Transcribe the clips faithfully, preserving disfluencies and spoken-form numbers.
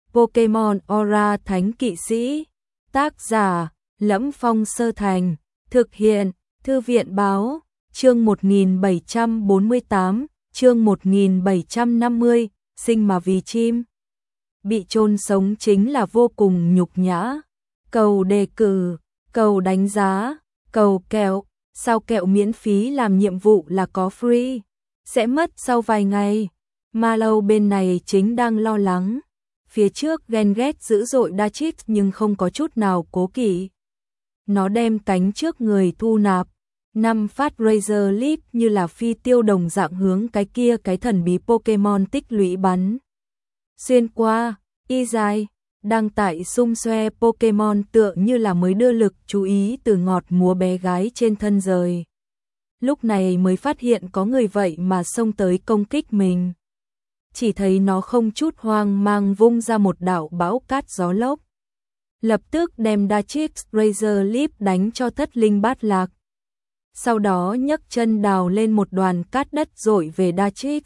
Pokemon Aura Thánh Kỵ Sĩ. Tác giả: Lẫm Phong Sơ Thành. Thực hiện: Thư viện báo. Chương một nghìn bảy trăm bốn mươi tám, chương một nghìn bảy trăm năm mươi, sinh mà vì chim. Bị chôn sống chính là vô cùng nhục nhã. Cầu đề cử, cầu đánh giá, cầu kẹo, sao kẹo miễn phí làm nhiệm vụ là có free, sẽ mất sau vài ngày. Mallow bên này chính đang lo lắng. Phía trước ghen ghét dữ dội Dartrix nhưng không có chút nào cố kỵ. Nó đem cánh trước người thu nạp, năm phát Razor Leaf như là phi tiêu đồng dạng hướng cái kia cái thần bí Pokemon tích lũy bắn. Xuyên qua, y dài, đang tại xung xoe Pokemon tựa như là mới đưa lực chú ý từ ngọt múa bé gái trên thân rời. Lúc này mới phát hiện có người vậy mà xông tới công kích mình. Chỉ thấy nó không chút hoang mang vung ra một đạo bão cát gió lốc. Lập tức đem Dartrix Razor Leaf đánh cho thất linh bát lạc. Sau đó nhấc chân đào lên một đoàn cát đất dội về Dartrix.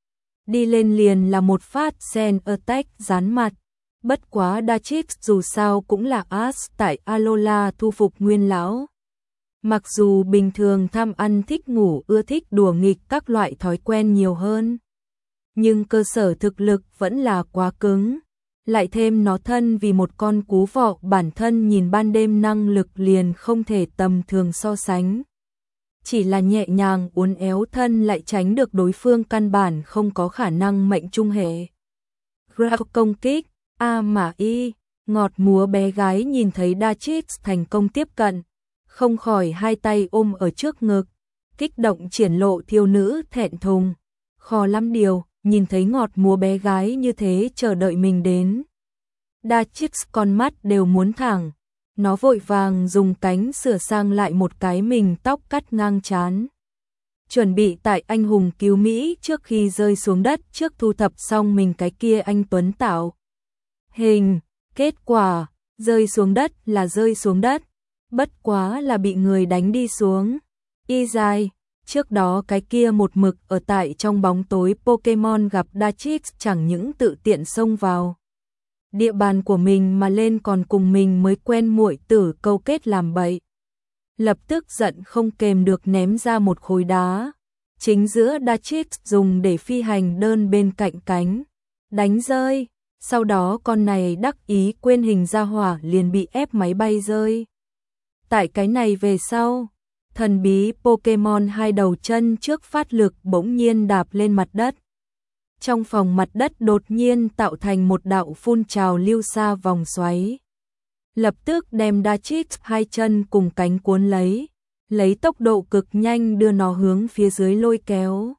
Đi lên liền là một phát Sand Attack dán mặt. Bất quá Dartrix dù sao cũng là Ash tại Alola thu phục nguyên lão. Mặc dù bình thường tham ăn thích ngủ ưa thích đùa nghịch các loại thói quen nhiều hơn, nhưng cơ sở thực lực vẫn là quá cứng. Lại thêm nó thân vì một con cú vọ bản thân nhìn ban đêm năng lực liền không thể tầm thường so sánh. Chỉ là nhẹ nhàng uốn éo thân lại tránh được đối phương căn bản không có khả năng mệnh trung hệ. Growl công kích, a mà y, ngọt múa bé gái nhìn thấy Dartrix thành công tiếp cận, không khỏi hai tay ôm ở trước ngực, kích động triển lộ thiếu nữ thẹn thùng. Khó lắm điều, nhìn thấy ngọt múa bé gái như thế chờ đợi mình đến. Dartrix con mắt đều muốn thẳng, nó vội vàng dùng cánh sửa sang lại một cái mình tóc cắt ngang trán. Chuẩn bị tại anh hùng cứu Mỹ trước khi rơi xuống đất trước thu thập xong mình cái kia anh tuấn tạo. Hình, kết quả, rơi xuống đất là rơi xuống đất, bất quá là bị người đánh đi xuống. Y dài, trước đó cái kia một mực ở tại trong bóng tối Pokemon gặp Dartrix chẳng những tự tiện xông vào địa bàn của mình mà lên còn cùng mình mới quen muội tử câu kết làm bậy. Lập tức giận không kềm được ném ra một khối đá, chính giữa Dartrix dùng để phi hành đơn bên cạnh cánh, đánh rơi. Sau đó con này đắc ý quên hình ra hỏa liền bị ép máy bay rơi. Tại cái này về sau, thần bí Pokemon hai đầu chân trước phát lực bỗng nhiên đạp lên mặt đất. Trong phòng mặt đất đột nhiên tạo thành một đạo phun trào lưu xa vòng xoáy. Lập tức đem Dartrix hai chân cùng cánh cuốn lấy, lấy tốc độ cực nhanh đưa nó hướng phía dưới lôi kéo.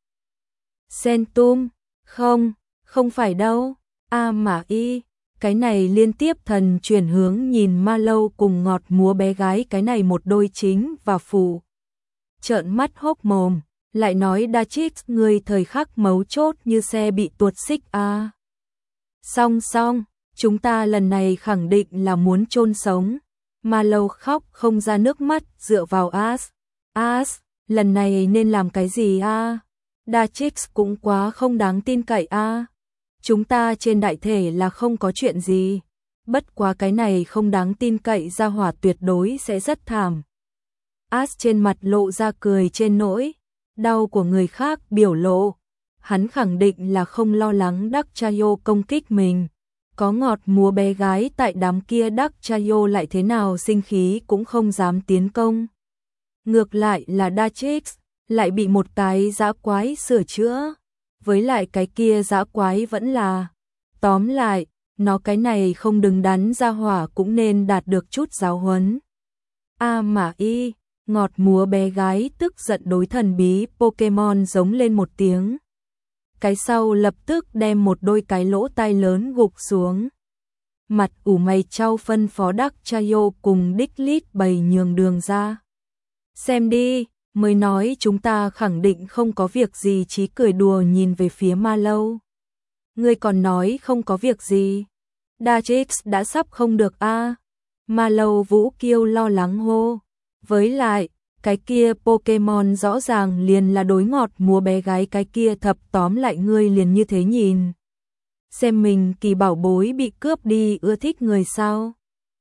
Centum, không, không phải đâu, a mà y, cái này liên tiếp thần chuyển hướng nhìn Mallow cùng ngọt múa bé gái cái này một đôi chính và phụ. Trợn mắt hốc mồm, lại nói Dartrix người thời khắc mấu chốt như xe bị tuột xích a. À. Xong xong, chúng ta lần này khẳng định là muốn chôn sống. Mallow khóc không ra nước mắt dựa vào Ash. Ash, lần này nên làm cái gì a? À? Dartrix cũng quá không đáng tin cậy a. À? Chúng ta trên đại thể là không có chuyện gì. Bất quá cái này không đáng tin cậy ra hỏa tuyệt đối sẽ rất thảm. Ash trên mặt lộ ra cười trên nỗi đau của người khác biểu lộ. Hắn khẳng định là không lo lắng Darktrayo công kích mình. Có ngọt múa bé gái tại đám kia Darktrayo lại thế nào sinh khí cũng không dám tiến công. Ngược lại là Dartrix lại bị một cái dã quái sửa chữa. Với lại cái kia dã quái vẫn là. Tóm lại, nó cái này không đứng đắn ra hỏa cũng nên đạt được chút giáo huấn. A mà y, ngọt múa bé gái tức giận đối thần bí Pokemon giống lên một tiếng. Cái sau lập tức đem một đôi cái lỗ tai lớn gục xuống. Mặt ủ mày trao phân phó Darktrayo cùng Diglett bày nhường đường ra. Xem đi, mới nói chúng ta khẳng định không có việc gì, chí cười đùa nhìn về phía Mallow. Ngươi còn nói không có việc gì. Dartrix đã sắp không được a. À. Mallow Vũ Kiêu lo lắng hô. Với lại, cái kia Pokemon rõ ràng liền là đối ngọt múa bé gái cái kia thập tóm lại ngươi liền như thế nhìn. xem mình kỳ bảo bối bị cướp đi ưa thích người sao?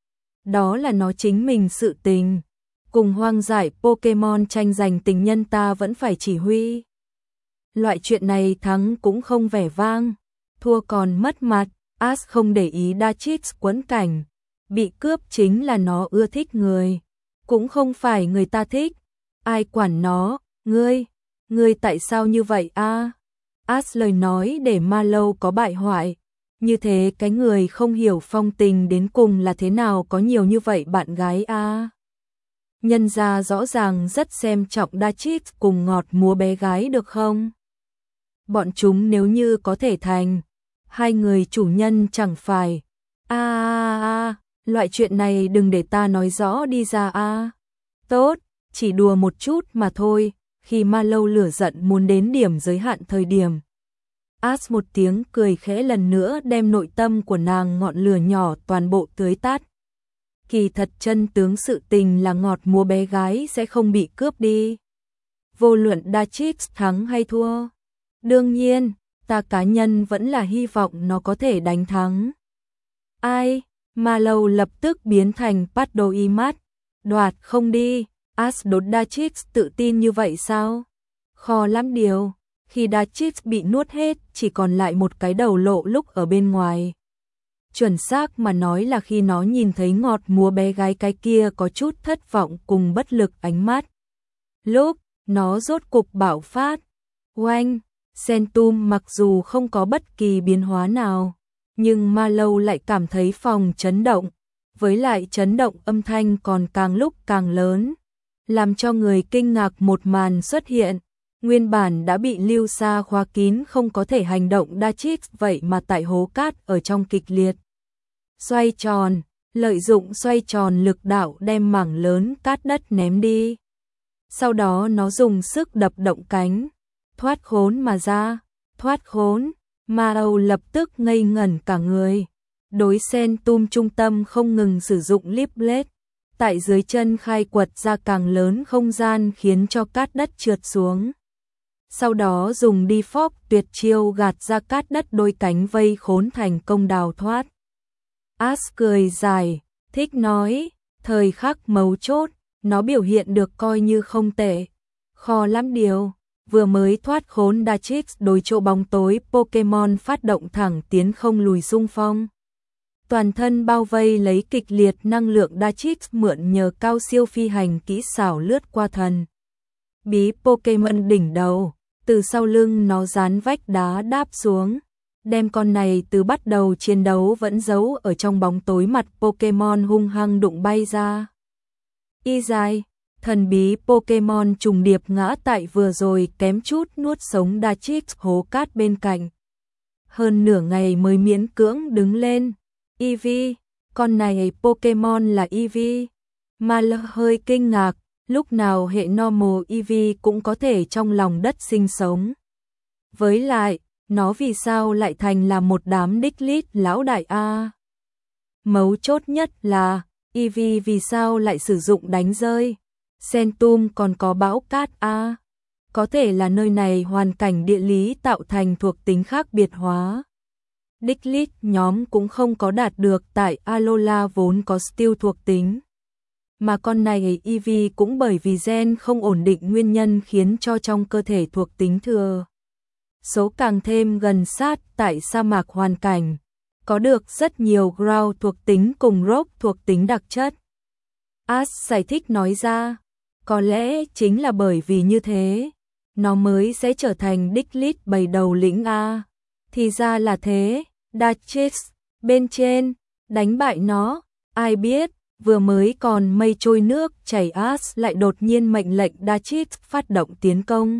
Đó là nó chính mình sự tình. Cùng hoang dại Pokemon tranh giành tình nhân ta vẫn phải chỉ huy. Loại chuyện này thắng cũng không vẻ vang, thua còn mất mặt. Ash không để ý Dartrix quẫn cảnh. Bị cướp chính là nó ưa thích người. Cũng không phải người ta thích. Ai quản nó, ngươi, ngươi tại sao như vậy a? À? Ash lời nói để Mallow có bại hoại. Như thế cái người không hiểu phong tình đến cùng là thế nào có nhiều như vậy bạn gái a. À? Nhân ra rõ ràng rất xem trọng Dartrix cùng ngọt múa bé gái được không? Bọn chúng nếu như có thể thành hai người chủ nhân chẳng phải. A a a, loại chuyện này đừng để ta nói rõ đi ra a. À. Tốt, chỉ đùa một chút mà thôi. Khi Mallow lửa giận muốn đến điểm giới hạn thời điểm, Ash một tiếng cười khẽ lần nữa đem nội tâm của nàng ngọn lửa nhỏ toàn bộ tưới tắt. Kỳ thật chân tướng sự tình là ngọt múa bé gái sẽ không bị cướp đi. Vô luận Dartrix thắng hay thua. Đương nhiên, ta cá nhân vẫn là hy vọng nó có thể đánh thắng. Ai? Mallow lập tức biến thành Padoimat. Đoạt không đi. Ash đốt Dartrix tự tin như vậy sao? Khó lắm điều. Khi Dartrix bị nuốt hết, chỉ còn lại một cái đầu lộ lúc ở bên ngoài. Chuẩn xác mà nói là khi nó nhìn thấy ngọt múa bé gái cái kia có chút thất vọng cùng bất lực ánh mắt. Lúc nó rốt cục bạo phát. Oanh! Centum mặc dù không có bất kỳ biến hóa nào, nhưng Mallow lại cảm thấy phòng chấn động. Với lại chấn động âm thanh còn càng lúc càng lớn. Làm cho người kinh ngạc một màn xuất hiện. Nguyên bản đã bị lưu sa khóa kín không có thể hành động Dartrix vậy mà tại hố cát ở trong kịch liệt xoay tròn, lợi dụng xoay tròn lực đạo đem mảng lớn cát đất ném đi. Sau đó nó dùng sức đập động cánh, thoát khốn mà ra, thoát khốn, Mallow lập tức ngây ngẩn cả người. Đối Centum trung tâm không ngừng sử dụng Leaf Blade, tại dưới chân khai quật ra càng lớn không gian khiến cho cát đất trượt xuống. Sau đó dùng đi phóc tuyệt chiêu gạt ra cát đất đôi cánh vây khốn thành công đào thoát. Ash cười dài, thích nói, thời khắc mấu chốt, nó biểu hiện được coi như không tệ. Khó lắm điều, vừa mới thoát khốn Dartrix đối chỗ bóng tối Pokemon phát động thẳng tiến không lùi xung phong. Toàn thân bao vây lấy kịch liệt năng lượng Dartrix mượn nhờ cao siêu phi hành kỹ xảo lướt qua thần bí Pokemon đỉnh đầu. Từ sau lưng nó dán vách đá đáp xuống, đem con này từ bắt đầu chiến đấu vẫn giấu ở trong bóng tối mặt Pokemon hung hăng đụng bay ra. Y dài, thần bí Pokemon trùng điệp ngã tại vừa rồi kém chút nuốt sống Dartrix hố cát bên cạnh. Hơn nửa ngày mới miễn cưỡng đứng lên. Eevee, con này Pokemon là Eevee. Mallow hơi kinh ngạc. Lúc nào hệ normal Eevee cũng có thể trong lòng đất sinh sống. Với lại, nó vì sao lại thành là một đám đích lít lão đại a? Mấu chốt nhất là, Eevee vì sao lại sử dụng đánh rơi? Centum còn có bão cát a? Có thể là nơi này hoàn cảnh địa lý tạo thành thuộc tính khác biệt hóa. Đích lít nhóm cũng không có đạt được tại Alola vốn có steel thuộc tính. Mà con này Eevee cũng bởi vì gen không ổn định nguyên nhân khiến cho trong cơ thể thuộc tính thừa số càng thêm gần sát tại sa mạc hoàn cảnh, có được rất nhiều ground thuộc tính cùng rock thuộc tính đặc chất. Ash giải thích nói ra, có lẽ chính là bởi vì như thế, nó mới sẽ trở thành đích lít bầy đầu lĩnh A. Thì ra là thế, Dartrix, bên trên, đánh bại nó, ai biết. Vừa mới còn mây trôi nước chảy Ash lại đột nhiên mệnh lệnh Dartrix phát động tiến công.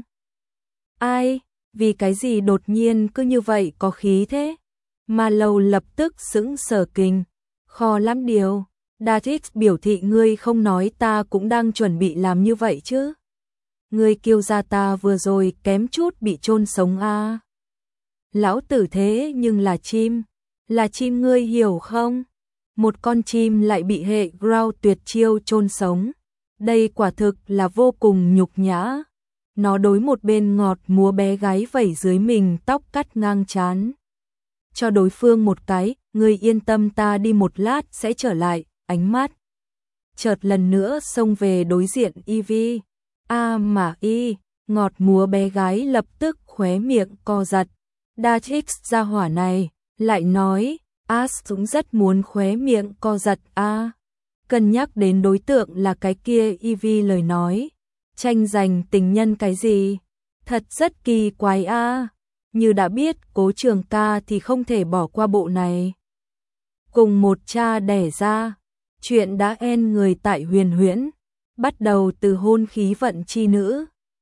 Ai? Vì cái gì đột nhiên cứ như vậy có khí thế? Mallow lập tức sững sờ kinh. Khó lắm điều. Dartrix biểu thị ngươi không nói ta cũng đang chuẩn bị làm như vậy chứ. Ngươi kêu ra ta vừa rồi kém chút bị chôn sống a. À. Lão tử thế nhưng là chim. Là chim ngươi hiểu không? Một con chim lại bị hệ ground tuyệt chiêu chôn sống. Đây quả thực là vô cùng nhục nhã. Nó đối một bên ngọt múa bé gái vẩy dưới mình tóc cắt ngang trán. cho đối phương một cái, ngươi yên tâm ta đi một lát sẽ trở lại, ánh mắt. Chợt lần nữa xông về đối diện Ivy. A mà y, ngọt múa bé gái lập tức khóe miệng co giật. Dark X ra hỏa này, lại nói, As cũng rất muốn khóe miệng co giật a. Cân nhắc đến đối tượng là cái kia Ivy lời nói, tranh giành tình nhân cái gì? Thật rất kỳ quái a. Như đã biết Cố Trường Ca thì không thể bỏ qua bộ này. Cùng một cha đẻ ra, chuyện đã en người tại Huyền Huyễn, bắt đầu từ hôn khí vận chi nữ,